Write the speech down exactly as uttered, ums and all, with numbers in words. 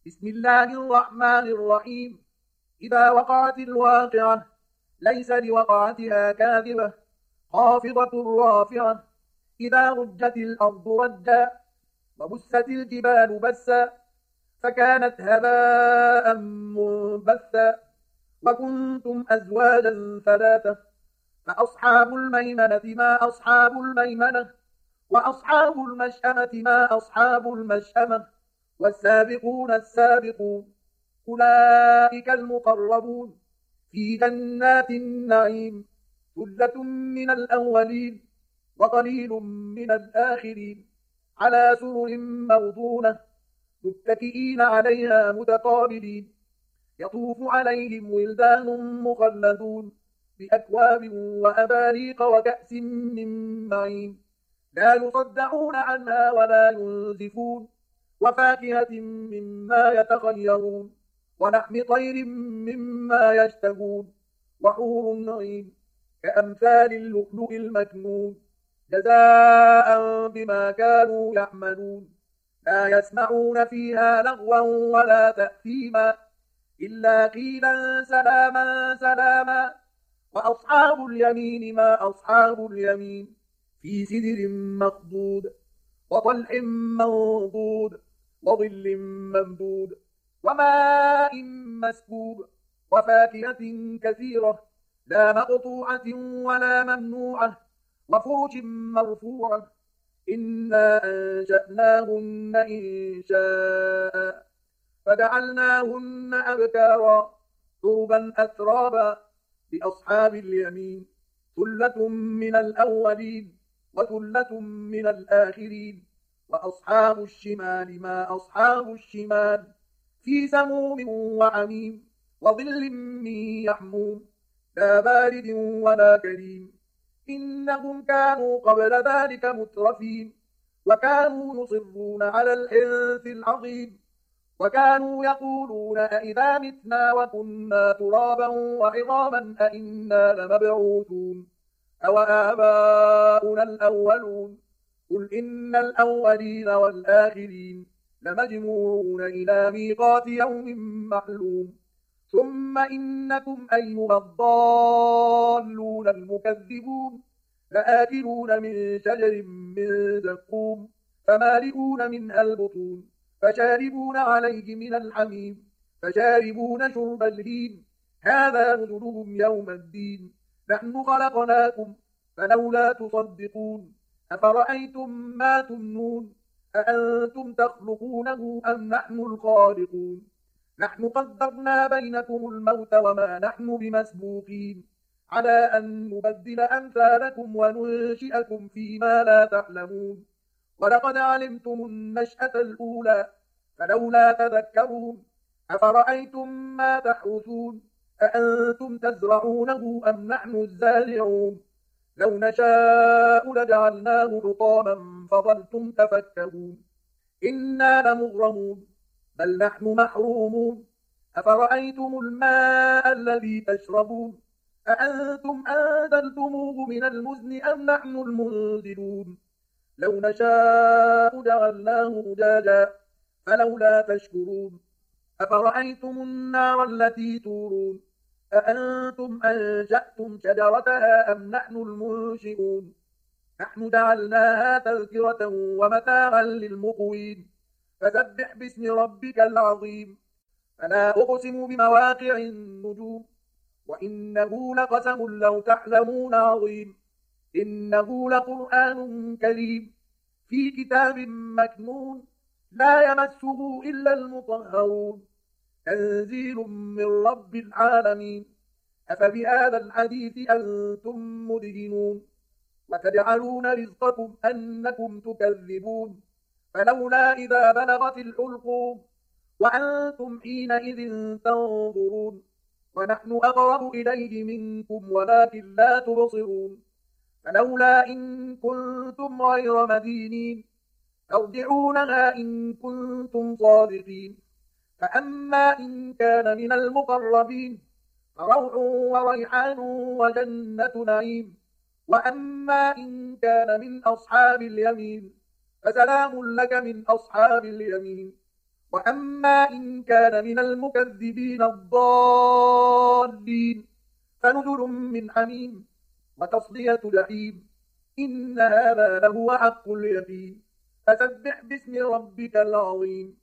بسم الله الرحمن الرحيم. إذا وقعت الواقعة ليس لوقعتها كاذبة خافضة رافعة. إذا رجت الأرض رجا وبست الجبال بسا فكانت هباء منبثا وكنتم أزواجا ثلاثة فأصحاب الميمنة ما أصحاب الميمنة وأصحاب المشأمة ما أصحاب المشأمة والسابقون السابقون أولئك المقربون في جنات النعيم ثلة من الأولين وقليل من الآخرين على سرر موضونة متكئين عليها متقابلين يطوف عليهم ولدان مخلدون بأكواب وأباريق وكأس من معين لا يصدعون عنها ولا ينزفون وفاكهة مما يتخيرون ولحم طير مما يشتهون وحور عين كأمثال اللؤلؤ المكنون جزاء بما كانوا يعملون لا يسمعون فيها لغوا ولا تأثيما إلا قيلا سلاما سلاما وأصحاب اليمين ما أصحاب اليمين في سدر مخضود وطلح منضود وظل ممدود وماء مسكوب وفاكهة كثيرة لا مقطوعة ولا ممنوعة وفرش مرفوعة إنا أنشأناهن إنشاء فجعلناهن أبكارا عربا أترابا لأصحاب اليمين ثلة من الأولين وثلة من الآخرين وأصحاب الشمال ما أصحاب الشمال في سموم وعميم وظل من يحموم لا بارد ولا كريم إنهم كانوا قبل ذلك مترفين وكانوا يصرون على الحنث العظيم وكانوا يقولون أئذا متنا وكنا ترابا وعظاما أئنا لمبعوثون أو آباؤنا الأولون قل إن الأولين والآخرين لمجموعون إلى ميقات يوم معلوم ثم إنكم أيها الضالون المكذبون لآكلون من شجر من زقوم فمالئون منها البطون فشاربون عليه من الحميم فشاربون شرب الهيم هذا نزلهم يوم الدين نحن خلقناكم فلولا تصدقون أفرأيتم ما تمنون أأنتم تخلقونه أم نحن الخالقون نحن قدرنا بينكم الموت وما نحن بمسبوقين على أن نبدل أمثالكم وننشئكم فيما لا تعلمون ولقد علمتم النشأة الأولى فلولا تذكرون أفرأيتم ما تحرثون أأنتم تزرعونه أم نحن الزارعون لو نشاء لجعلناه حطاما فظلتم تفكهون إنا لمغرمون بل نحن محرومون أفرأيتم الماء الذي تشربون أأنتم أنزلتموه من المزن أم نحن المنزلون لو نشاء جعلناه أجاجا فلولا تشكرون أفرأيتم النار التي تورون أأنتم أنشأتم شجرتها أم نحن المنشئون نحن جعلناها تذكرة ومتاعا للمقوين فسبح باسم ربك العظيم فلا أقسم بمواقع النجوم وإنه لقسم لو تعلمون عظيم إنه لقرآن كريم في كتاب مكنون لا يمسه إلا المطهرون تنزيل من رب العالمين أفبهذا الحديث أنتم مدهنون وتجعلون رزقكم أنكم تكذبون فلولا إذا بلغت الحلقوم وأنتم حينئذ تنظرون ونحن أقرب إليه منكم ولكن لا تبصرون فلولا إن كنتم غير مدينين ترجعونها إن كنتم صادقين فأما إن كان من المقربين فروح وريحان وجنة نعيم وأما إن كان من أصحاب اليمين فسلام لك من أصحاب اليمين وأما إن كان من المكذبين الضالين فنزل من حميم وتصلية جحيم إن هذا لهو حق اليقين فسبح باسم ربك العظيم